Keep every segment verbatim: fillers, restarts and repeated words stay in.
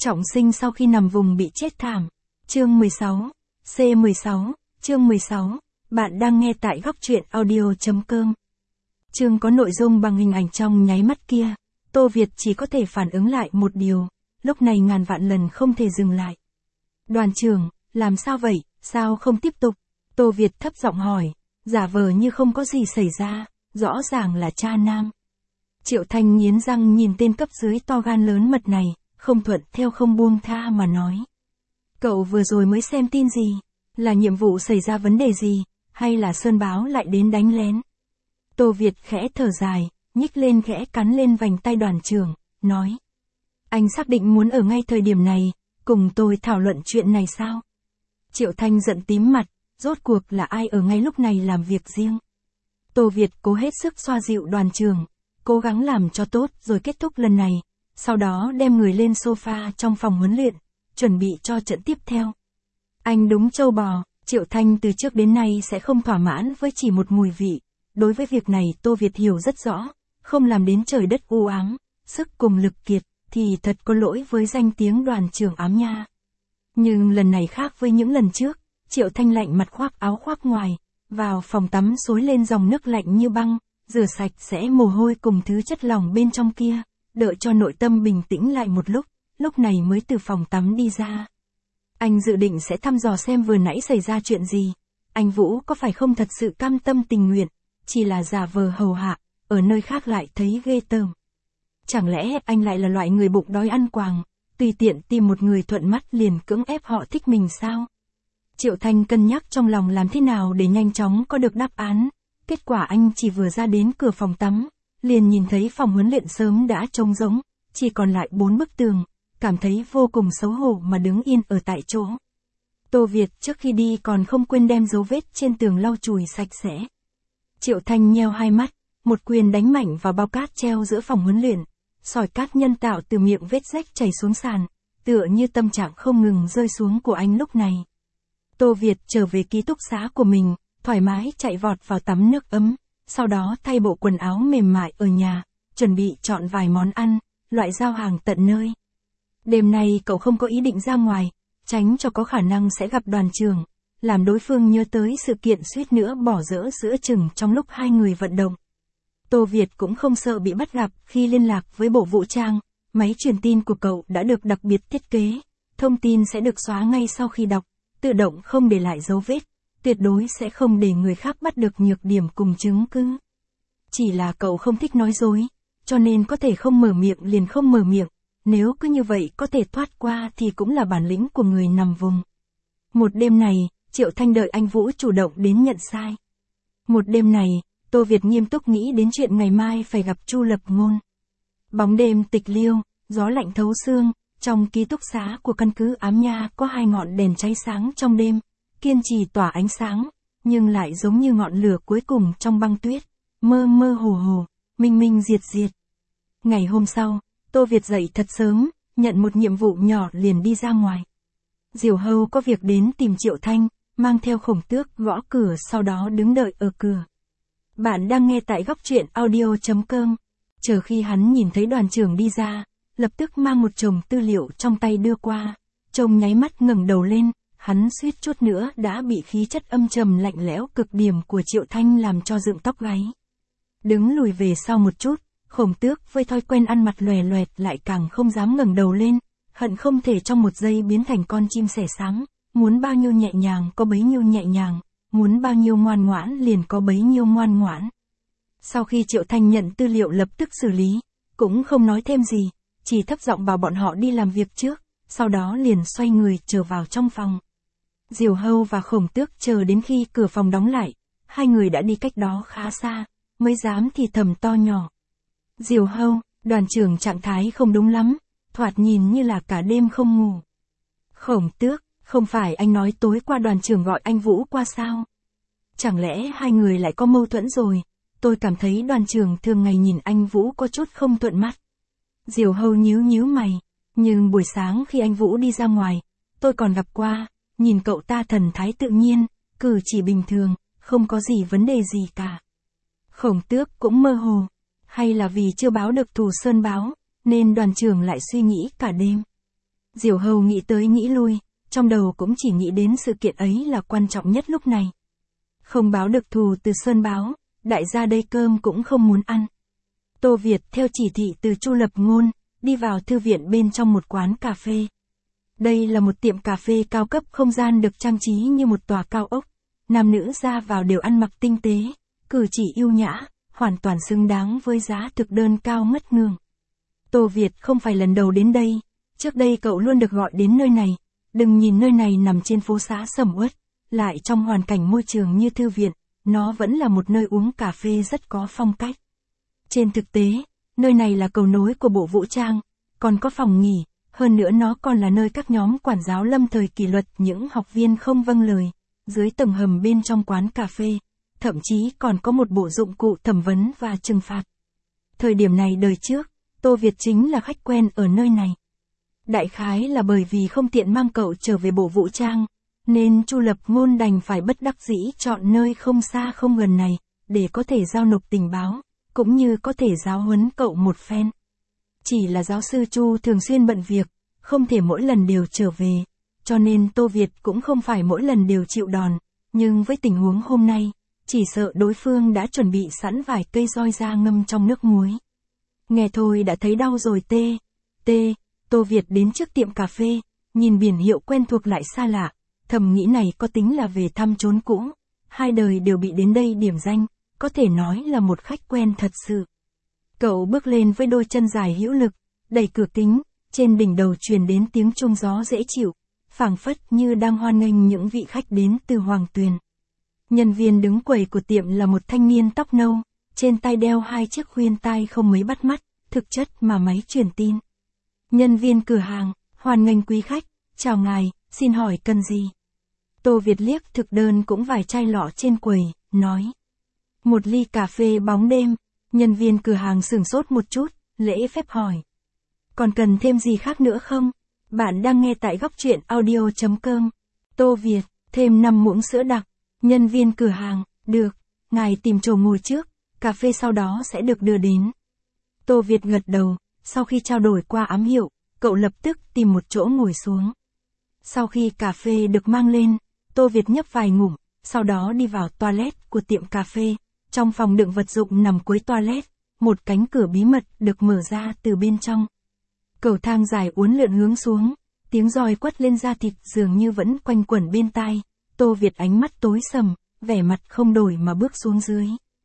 Trọng sinh sau khi nằm vùng bị chết thảm. Chương mười sáu. C mười sáu. Chương mười sáu. Bạn đang nghe tại góc truyện audio chấm com. Chương có nội dung bằng hình ảnh trong nháy mắt kia. Tô Việt chỉ có thể phản ứng lại một điều. Lúc này ngàn vạn lần không thể dừng lại. Đoàn trưởng, làm sao vậy, sao không tiếp tục? Tô Việt thấp giọng hỏi, giả vờ như không có gì xảy ra, rõ ràng là cha nam. Triệu Thanh nghiến răng nhìn tên cấp dưới to gan lớn mật này, không thuận theo không buông tha mà nói. Cậu vừa rồi mới xem tin gì? Là nhiệm vụ xảy ra vấn đề gì? Hay là Sơn Báo lại đến đánh lén? Tô Việt khẽ thở dài, nhích lên khẽ cắn lên vành tay đoàn trưởng, nói. Anh xác định muốn ở ngay thời điểm này, cùng tôi thảo luận chuyện này sao? Triệu Thanh giận tím mặt, rốt cuộc là ai ở ngay lúc này làm việc riêng? Tô Việt cố hết sức xoa dịu đoàn trưởng, cố gắng làm cho tốt rồi kết thúc lần này, sau đó đem người lên sofa trong phòng huấn luyện, chuẩn bị cho trận tiếp theo. Anh đúng trâu bò, Triệu Thanh từ trước đến nay sẽ không thỏa mãn với chỉ một mùi vị. Đối với việc này Tô Việt hiểu rất rõ, không làm đến trời đất u ám, sức cùng lực kiệt, thì thật có lỗi với danh tiếng đoàn trưởng ám nha. Nhưng lần này khác với những lần trước, Triệu Thanh lạnh mặt khoác áo khoác ngoài, vào phòng tắm xối lên dòng nước lạnh như băng, rửa sạch sẽ mồ hôi cùng thứ chất lỏng bên trong kia, đợi cho nội tâm bình tĩnh lại một lúc, lúc này mới từ phòng tắm đi ra. Anh dự định sẽ thăm dò xem vừa nãy xảy ra chuyện gì, anh Vũ có phải không thật sự cam tâm tình nguyện, chỉ là giả vờ hầu hạ, ở nơi khác lại thấy ghê tởm. Chẳng lẽ anh lại là loại người bụng đói ăn quàng, tùy tiện tìm một người thuận mắt liền cưỡng ép họ thích mình sao? Triệu Thanh cân nhắc trong lòng làm thế nào để nhanh chóng có được đáp án, kết quả anh chỉ vừa ra đến cửa phòng tắm, liền nhìn thấy phòng huấn luyện sớm đã trống rỗng, chỉ còn lại bốn bức tường, cảm thấy vô cùng xấu hổ mà đứng yên ở tại chỗ. Tô Việt trước khi đi còn không quên đem dấu vết trên tường lau chùi sạch sẽ. Triệu Thanh nheo hai mắt, một quyền đánh mạnh vào bao cát treo giữa phòng huấn luyện, sỏi cát nhân tạo từ miệng vết rách chảy xuống sàn, tựa như tâm trạng không ngừng rơi xuống của anh lúc này. Tô Việt trở về ký túc xá của mình, thoải mái chạy vọt vào tắm nước ấm, sau đó thay bộ quần áo mềm mại ở nhà, chuẩn bị chọn vài món ăn, loại giao hàng tận nơi. Đêm nay cậu không có ý định ra ngoài, tránh cho có khả năng sẽ gặp đoàn trưởng, làm đối phương nhớ tới sự kiện suýt nữa bỏ dở giữa chừng trong lúc hai người vận động. Tô Việt cũng không sợ bị bắt gặp khi liên lạc với bộ vũ trang, máy truyền tin của cậu đã được đặc biệt thiết kế, thông tin sẽ được xóa ngay sau khi đọc, tự động không để lại dấu vết, tuyệt đối sẽ không để người khác bắt được nhược điểm cùng chứng cứ. Chỉ là cậu không thích nói dối, cho nên có thể không mở miệng liền không mở miệng, nếu cứ như vậy có thể thoát qua thì cũng là bản lĩnh của người nằm vùng. Một đêm này, Triệu Thanh đợi anh Vũ chủ động đến nhận sai. Một đêm này, Tô Việt nghiêm túc nghĩ đến chuyện ngày mai phải gặp Chu Lập Ngôn. Bóng đêm tịch liêu, gió lạnh thấu xương, trong ký túc xá của căn cứ Ám Nha có hai ngọn đèn cháy sáng trong đêm, kiên trì tỏa ánh sáng, nhưng lại giống như ngọn lửa cuối cùng trong băng tuyết, mơ mơ hồ hồ, minh minh diệt diệt. Ngày hôm sau, Tô Việt dậy thật sớm, nhận một nhiệm vụ nhỏ liền đi ra ngoài. Diều Hâu có việc đến tìm Triệu Thanh, mang theo Khổng Tước gõ cửa sau đó đứng đợi ở cửa. Bạn đang nghe tại góc truyện audio chấm com. Chờ khi hắn nhìn thấy đoàn trưởng đi ra, lập tức mang một chồng tư liệu trong tay đưa qua. Trông nháy mắt ngẩng đầu lên, hắn suýt chút nữa đã bị khí chất âm trầm lạnh lẽo cực điểm của Triệu Thanh làm cho dựng tóc gáy. Đứng lùi về sau một chút, Khổng Tước với thói quen ăn mặt lòe loẹt lại càng không dám ngẩng đầu lên, hận không thể trong một giây biến thành con chim sẻ sáng, muốn bao nhiêu nhẹ nhàng có bấy nhiêu nhẹ nhàng, muốn bao nhiêu ngoan ngoãn liền có bấy nhiêu ngoan ngoãn. Sau khi Triệu Thanh nhận tư liệu lập tức xử lý, cũng không nói thêm gì, chỉ thấp giọng bảo bọn họ đi làm việc trước, sau đó liền xoay người trở vào trong phòng. Diều Hâu và Khổng Tước chờ đến khi cửa phòng đóng lại, hai người đã đi cách đó khá xa, mới dám thì thầm to nhỏ. Diều Hâu, đoàn trưởng trạng thái không đúng lắm, thoạt nhìn như là cả đêm không ngủ. Khổng Tước, không phải anh nói tối qua đoàn trưởng gọi anh Vũ qua sao? Chẳng lẽ hai người lại có mâu thuẫn rồi? Tôi cảm thấy đoàn trưởng thường ngày nhìn anh Vũ có chút không thuận mắt. Diều Hâu nhíu nhíu mày, nhưng buổi sáng khi anh Vũ đi ra ngoài, tôi còn gặp qua, nhìn cậu ta thần thái tự nhiên, cử chỉ bình thường, không có gì vấn đề gì cả. Khổng Tước cũng mơ hồ, hay là vì chưa báo được thù Sơn Báo, nên đoàn trưởng lại suy nghĩ cả đêm. Diểu Hầu nghĩ tới nghĩ lui, trong đầu cũng chỉ nghĩ đến sự kiện ấy là quan trọng nhất lúc này. Không báo được thù từ Sơn báo, đại gia đây cơm cũng không muốn ăn. Tô Việt theo chỉ thị từ Chu Lập Ngôn, đi vào thư viện bên trong một quán cà phê. Đây là một tiệm cà phê cao cấp, không gian được trang trí như một tòa cao ốc. Nam nữ ra vào đều ăn mặc tinh tế, cử chỉ yêu nhã, hoàn toàn xứng đáng với giá thực đơn cao ngất ngường. Tô Việt không phải lần đầu đến đây, trước đây cậu luôn được gọi đến nơi này. Đừng nhìn nơi này nằm trên phố xá sầm uất, lại trong hoàn cảnh môi trường như thư viện, nó vẫn là một nơi uống cà phê rất có phong cách. Trên thực tế, nơi này là cầu nối của Bộ Vũ trang, còn có phòng nghỉ, hơn nữa nó còn là nơi các nhóm quản giáo lâm thời kỷ luật những học viên không vâng lời. Dưới tầng hầm bên trong quán cà phê, thậm chí còn có một bộ dụng cụ thẩm vấn và trừng phạt. Thời điểm này đời trước, Tô Việt chính là khách quen ở nơi này. Đại khái là bởi vì không tiện mang cậu trở về Bộ Vũ trang, nên Chu Lập Ngôn đành phải bất đắc dĩ chọn nơi không xa không gần này, để có thể giao nộp tình báo, cũng như có thể giáo huấn cậu một phen. Chỉ là giáo sư Chu thường xuyên bận việc, không thể mỗi lần đều trở về, cho nên Tô Việt cũng không phải mỗi lần đều chịu đòn, nhưng với tình huống hôm nay, chỉ sợ đối phương đã chuẩn bị sẵn vài cây roi da ngâm trong nước muối. Nghe thôi đã thấy đau rồi tê, tê, Tô Việt đến trước tiệm cà phê, nhìn biển hiệu quen thuộc lại xa lạ, thầm nghĩ này có tính là về thăm chốn cũ, hai đời đều bị đến đây điểm danh, có thể nói là một khách quen thật sự. Cậu bước lên với đôi chân dài hữu lực, đẩy cửa kính, trên đỉnh đầu truyền đến tiếng chuông gió dễ chịu, phảng phất như đang hoan nghênh những vị khách đến từ Hoàng Tuyền. Nhân viên đứng quầy của tiệm là một thanh niên tóc nâu, trên tay đeo hai chiếc khuyên tai không mấy bắt mắt, thực chất mà máy truyền tin. Nhân viên cửa hàng, hoan nghênh quý khách, chào ngài, xin hỏi cần gì? Tô Việt liếc thực đơn cũng vài chai lọ trên quầy, nói. Một ly cà phê bóng đêm, nhân viên cửa hàng sửng sốt một chút, lễ phép hỏi. Còn cần thêm gì khác nữa không? Bạn đang nghe tại góc truyện audio chấm com. Tô Việt, thêm năm muỗng sữa đặc. Nhân viên cửa hàng, được, ngài tìm chỗ ngồi trước, cà phê sau đó sẽ được đưa đến. Tô Việt gật đầu, sau khi trao đổi qua ám hiệu, cậu lập tức tìm một chỗ ngồi xuống. Sau khi cà phê được mang lên, Tô Việt nhấp vài ngụm, sau đó đi vào toilet của tiệm cà phê. Trong phòng đựng vật dụng nằm cuối toilet, một cánh cửa bí mật được mở ra từ bên trong. Cầu thang dài uốn lượn hướng xuống, tiếng roi quất lên da thịt dường như vẫn quanh quẩn bên tai. Tô Việt ánh mắt tối sầm, vẻ mặt không đổi mà bước xuống dưới.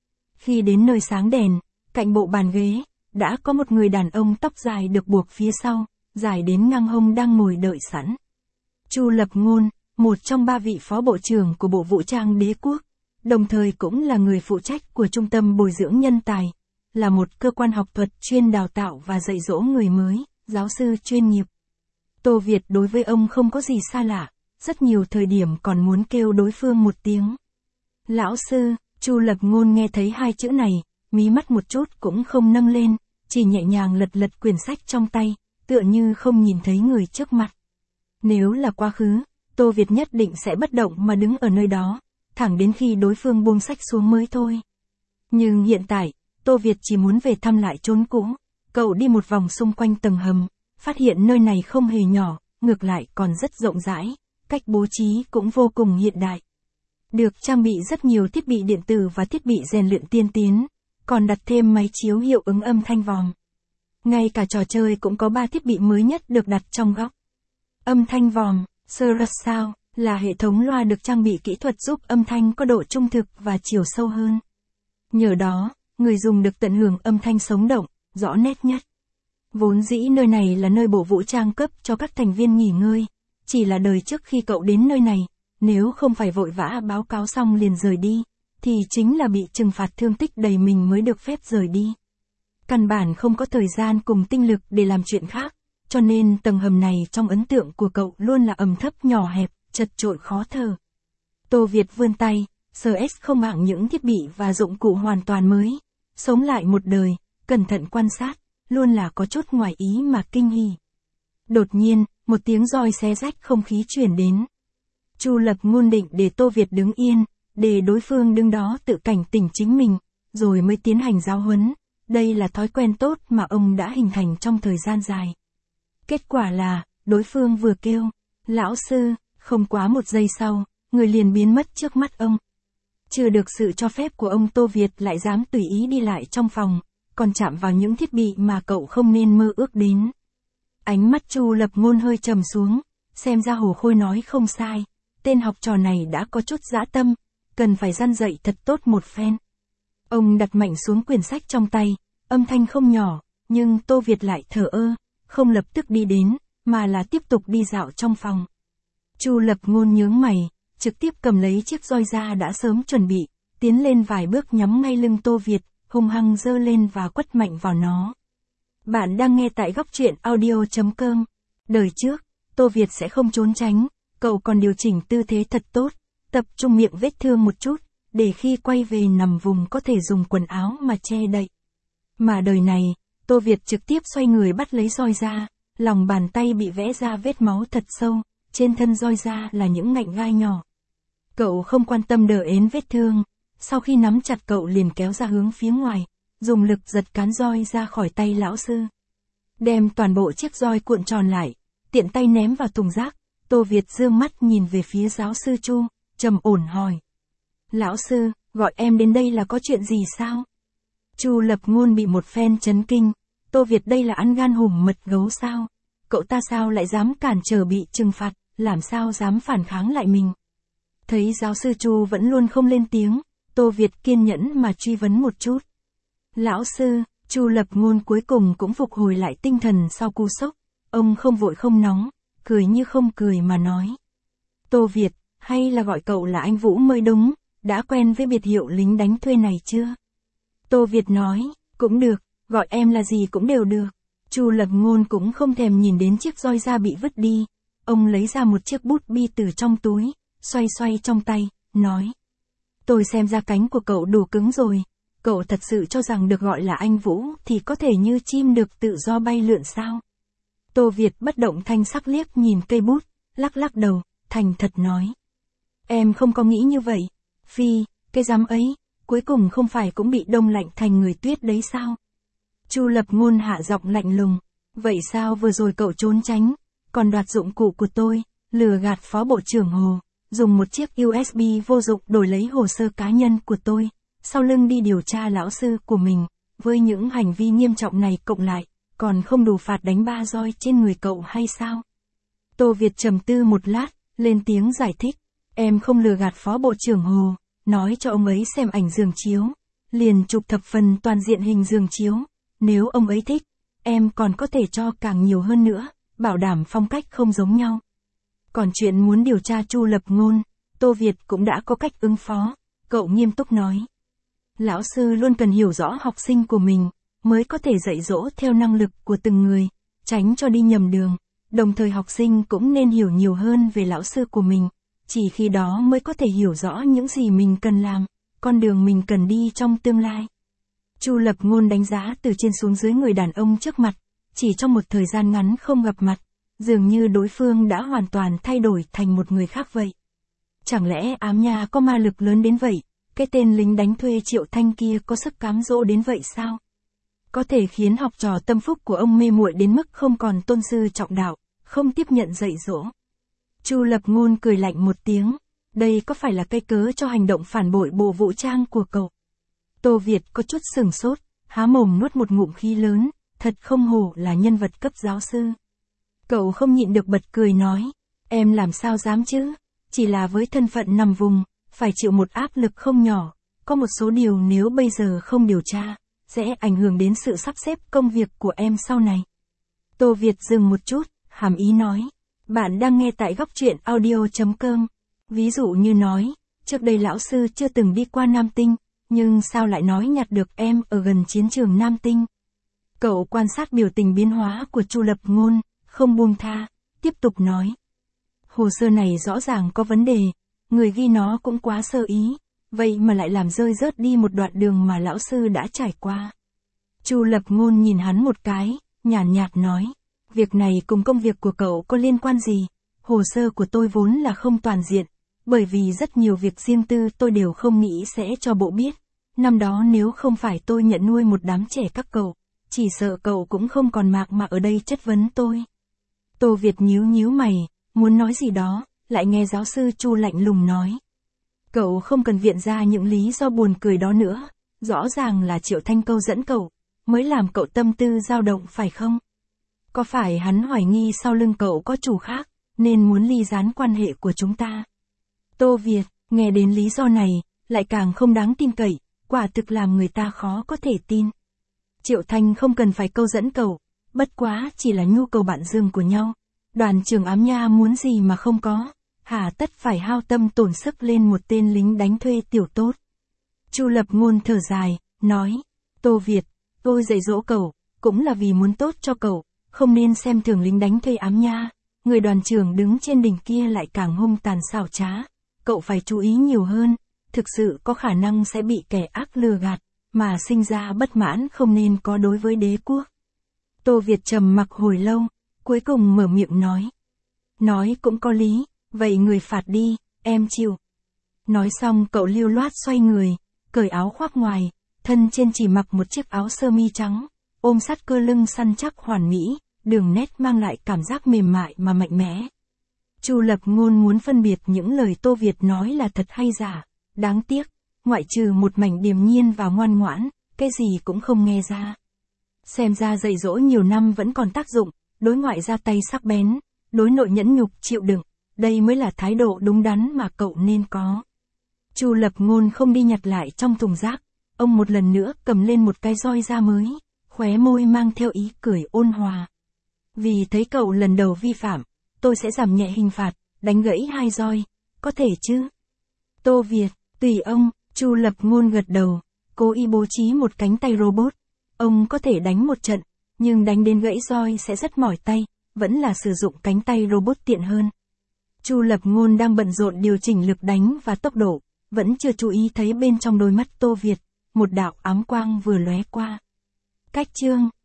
Khi đến nơi sáng đèn, cạnh bộ bàn ghế, đã có một người đàn ông tóc dài được buộc phía sau, dài đến ngang hông đang ngồi đợi sẵn. Chu Lập Ngôn, một trong ba vị phó bộ trưởng của Bộ Vũ trang Đế quốc, đồng thời cũng là người phụ trách của Trung tâm Bồi dưỡng Nhân tài, là một cơ quan học thuật chuyên đào tạo và dạy dỗ người mới, giáo sư chuyên nghiệp. Tô Việt đối với ông không có gì xa lạ, rất nhiều thời điểm còn muốn kêu đối phương một tiếng. Lão sư, Chu Lập Ngôn nghe thấy hai chữ này, mí mắt một chút cũng không nâng lên, chỉ nhẹ nhàng lật lật quyển sách trong tay, tựa như không nhìn thấy người trước mặt. Nếu là quá khứ, Tô Việt nhất định sẽ bất động mà đứng ở nơi đó, thẳng đến khi đối phương buông sách xuống mới thôi. Nhưng hiện tại, Tô Việt chỉ muốn về thăm lại chốn cũ. Cậu đi một vòng xung quanh tầng hầm, phát hiện nơi này không hề nhỏ, ngược lại còn rất rộng rãi, cách bố trí cũng vô cùng hiện đại. Được trang bị rất nhiều thiết bị điện tử và thiết bị rèn luyện tiên tiến, còn đặt thêm máy chiếu hiệu ứng âm thanh vòm. Ngay cả trò chơi cũng có ba thiết bị mới nhất được đặt trong góc. Âm thanh vòm, Surround Sound, là hệ thống loa được trang bị kỹ thuật giúp âm thanh có độ trung thực và chiều sâu hơn. Nhờ đó, người dùng được tận hưởng âm thanh sống động, rõ nét nhất. Vốn dĩ nơi này là nơi Bộ Vũ trang cấp cho các thành viên nghỉ ngơi, chỉ là đời trước khi cậu đến nơi này, nếu không phải vội vã báo cáo xong liền rời đi, thì chính là bị trừng phạt thương tích đầy mình mới được phép rời đi. Căn bản không có thời gian cùng tinh lực để làm chuyện khác, cho nên tầng hầm này trong ấn tượng của cậu luôn là ẩm thấp nhỏ hẹp, chật chội khó thở. Tô Việt vươn tay, sờ ét không hạng những thiết bị và dụng cụ hoàn toàn mới, sống lại một đời, cẩn thận quan sát, luôn là có chút ngoài ý mà kinh hỉ. Đột nhiên, một tiếng roi xé rách không khí truyền đến. Chu Lập Ngôn định để Tô Việt đứng yên, để đối phương đứng đó tự cảnh tỉnh chính mình, rồi mới tiến hành giáo huấn. Đây là thói quen tốt mà ông đã hình thành trong thời gian dài. Kết quả là, đối phương vừa kêu, lão sư, không quá một giây sau, người liền biến mất trước mắt ông. Chưa được sự cho phép của ông Tô Việt lại dám tùy ý đi lại trong phòng, còn chạm vào những thiết bị mà cậu không nên mơ ước đến. Ánh mắt Chu Lập Ngôn hơi trầm xuống, xem ra Hồ Khôi nói không sai, tên học trò này đã có chút dã tâm, cần phải răn dạy thật tốt một phen. Ông đặt mạnh xuống quyển sách trong tay, âm thanh không nhỏ, nhưng Tô Việt lại thờ ơ, không lập tức đi đến, mà là tiếp tục đi dạo trong phòng. Chu Lập Ngôn nhướng mày, trực tiếp cầm lấy chiếc roi da đã sớm chuẩn bị, tiến lên vài bước nhắm ngay lưng Tô Việt, hung hăng giơ lên và quất mạnh vào nó. Bạn đang nghe tại góc truyện audio chấm com. Đời trước, Tô Việt sẽ không trốn tránh, cậu còn điều chỉnh tư thế thật tốt, tập trung miệng vết thương một chút, để khi quay về nằm vùng có thể dùng quần áo mà che đậy. Mà đời này, Tô Việt trực tiếp xoay người bắt lấy roi da, lòng bàn tay bị vẽ ra vết máu thật sâu, trên thân roi da là những ngạnh gai nhỏ. Cậu không quan tâm đờ ến vết thương, sau khi nắm chặt cậu liền kéo ra hướng phía ngoài, dùng lực giật cán roi ra khỏi tay lão sư. Đem toàn bộ chiếc roi cuộn tròn lại, tiện tay ném vào thùng rác, Tô Việt dương mắt nhìn về phía giáo sư Chu, trầm ổn hỏi. Lão sư, gọi em đến đây là có chuyện gì sao? Chu Lập Ngôn bị một phen chấn kinh, Tô Việt đây là ăn gan hùm mật gấu sao? Cậu ta sao lại dám cản trở bị trừng phạt, làm sao dám phản kháng lại mình? Thấy giáo sư Chu vẫn luôn không lên tiếng, Tô Việt kiên nhẫn mà truy vấn một chút. Lão sư, Chu Lập Ngôn cuối cùng cũng phục hồi lại tinh thần sau cú sốc, ông không vội không nóng, cười như không cười mà nói. Tô Việt, hay là gọi cậu là anh Vũ mới đúng, đã quen với biệt hiệu lính đánh thuê này chưa? Tô Việt nói, cũng được, gọi em là gì cũng đều được. Chu Lập Ngôn cũng không thèm nhìn đến chiếc roi da bị vứt đi, ông lấy ra một chiếc bút bi từ trong túi, xoay xoay trong tay, nói. Tôi xem ra cánh của cậu đủ cứng rồi, cậu thật sự cho rằng được gọi là anh Vũ thì có thể như chim được tự do bay lượn sao? Tô Việt bất động thanh sắc liếc nhìn cây bút, lắc lắc đầu, thành thật nói. Em không có nghĩ như vậy, Phi, cái dám ấy, cuối cùng không phải cũng bị đông lạnh thành người tuyết đấy sao? Chu Lập Ngôn hạ giọng lạnh lùng, vậy sao vừa rồi cậu trốn tránh, còn đoạt dụng cụ của tôi, lừa gạt Phó Bộ trưởng Hồ, dùng một chiếc u ét bê vô dụng đổi lấy hồ sơ cá nhân của tôi, sau lưng đi điều tra lão sư của mình, với những hành vi nghiêm trọng này cộng lại, còn không đủ phạt đánh ba roi trên người cậu hay sao? Tô Việt trầm tư một lát, lên tiếng giải thích, em không lừa gạt Phó Bộ trưởng Hồ, nói cho ông ấy xem ảnh giường chiếu, liền chụp thập phần toàn diện hình giường chiếu, nếu ông ấy thích, em còn có thể cho càng nhiều hơn nữa, bảo đảm phong cách không giống nhau. Còn chuyện muốn điều tra Chu Lập Ngôn, Tô Việt cũng đã có cách ứng phó, cậu nghiêm túc nói. Lão sư luôn cần hiểu rõ học sinh của mình, mới có thể dạy dỗ theo năng lực của từng người, tránh cho đi nhầm đường, đồng thời học sinh cũng nên hiểu nhiều hơn về lão sư của mình, chỉ khi đó mới có thể hiểu rõ những gì mình cần làm, con đường mình cần đi trong tương lai. Chu Lập Ngôn đánh giá từ trên xuống dưới người đàn ông trước mặt, chỉ trong một thời gian ngắn không gặp mặt, dường như đối phương đã hoàn toàn thay đổi thành một người khác vậy. Chẳng lẽ ám nha có ma lực lớn đến vậy, cái tên lính đánh thuê Triệu Thanh kia có sức cám dỗ đến vậy sao? Có thể khiến học trò tâm phúc của ông mê muội đến mức không còn tôn sư trọng đạo, không tiếp nhận dạy dỗ. Chu Lập Ngôn cười lạnh một tiếng, đây có phải là cây cớ cho hành động phản bội bộ vũ trang của cậu? Tô Việt có chút sửng sốt, há mồm nuốt một ngụm khí lớn, thật không hổ là nhân vật cấp giáo sư. Cậu không nhịn được bật cười nói, em làm sao dám chứ, chỉ là với thân phận nằm vùng, phải chịu một áp lực không nhỏ, có một số điều nếu bây giờ không điều tra, sẽ ảnh hưởng đến sự sắp xếp công việc của em sau này. Tô Việt dừng một chút, hàm ý nói, bạn đang nghe tại góc truyện audio chấm com. Ví dụ như nói, trước đây lão sư chưa từng đi qua Nam Tinh, nhưng sao lại nói nhặt được em ở gần chiến trường Nam Tinh? Cậu quan sát biểu tình biến hóa của Chu Lập Ngôn, không buông tha, tiếp tục nói. Hồ sơ này rõ ràng có vấn đề, người ghi nó cũng quá sơ ý, vậy mà lại làm rơi rớt đi một đoạn đường mà lão sư đã trải qua. Chu Lập Ngôn nhìn hắn một cái, nhàn nhạt nói, việc này cùng công việc của cậu có liên quan gì? Hồ sơ của tôi vốn là không toàn diện, bởi vì rất nhiều việc riêng tư tôi đều không nghĩ sẽ cho bộ biết. Năm đó nếu không phải tôi nhận nuôi một đám trẻ các cậu, chỉ sợ cậu cũng không còn mạc mà ở đây chất vấn tôi. Tô Việt nhíu nhíu mày, muốn nói gì đó, lại nghe giáo sư Chu lạnh lùng nói. Cậu không cần viện ra những lý do buồn cười đó nữa, rõ ràng là Triệu Thanh câu dẫn cậu, mới làm cậu tâm tư dao động phải không? Có phải hắn hoài nghi sau lưng cậu có chủ khác, nên muốn ly gián quan hệ của chúng ta? Tô Việt, nghe đến lý do này, lại càng không đáng tin cậy, quả thực làm người ta khó có thể tin. Triệu Thanh không cần phải câu dẫn cậu, bất quá chỉ là nhu cầu bạn dương của nhau. Đoàn trưởng Ám Nha muốn gì mà không có, hà tất phải hao tâm tổn sức lên một tên lính đánh thuê tiểu tốt. Chu Lập Ngôn thở dài, nói, Tô Việt, tôi dạy dỗ cậu, cũng là vì muốn tốt cho cậu, không nên xem thường lính đánh thuê Ám Nha. Người đoàn trưởng đứng trên đỉnh kia lại càng hung tàn xảo trá, cậu phải chú ý nhiều hơn, thực sự có khả năng sẽ bị kẻ ác lừa gạt, mà sinh ra bất mãn không nên có đối với đế quốc. Tô Việt trầm mặc hồi lâu, cuối cùng mở miệng nói. Nói cũng có lý, vậy người phạt đi, em chịu. Nói xong cậu lưu loát xoay người, cởi áo khoác ngoài, thân trên chỉ mặc một chiếc áo sơ mi trắng, ôm sát cơ lưng săn chắc hoàn mỹ, đường nét mang lại cảm giác mềm mại mà mạnh mẽ. Chu Lập Ngôn muốn phân biệt những lời Tô Việt nói là thật hay giả, đáng tiếc, ngoại trừ một mảnh điềm nhiên và ngoan ngoãn, cái gì cũng không nghe ra. Xem ra dạy dỗ nhiều năm vẫn còn tác dụng, đối ngoại ra tay sắc bén, đối nội nhẫn nhục chịu đựng, đây mới là thái độ đúng đắn mà cậu nên có. Chu Lập Ngôn không đi nhặt lại trong thùng rác, ông một lần nữa cầm lên một cái roi da mới, khóe môi mang theo ý cười ôn hòa. Vì thấy cậu lần đầu vi phạm, tôi sẽ giảm nhẹ hình phạt, đánh gãy hai roi, có thể chứ? Tô Việt, tùy ông, Chu Lập Ngôn gật đầu, cố ý bố trí một cánh tay robot. Ông có thể đánh một trận, nhưng đánh đến gãy roi sẽ rất mỏi tay, vẫn là sử dụng cánh tay robot tiện hơn. Chu Lập Ngôn đang bận rộn điều chỉnh lực đánh và tốc độ, vẫn chưa chú ý thấy bên trong đôi mắt Tô Việt, một đạo ám quang vừa lóe qua. Cách chương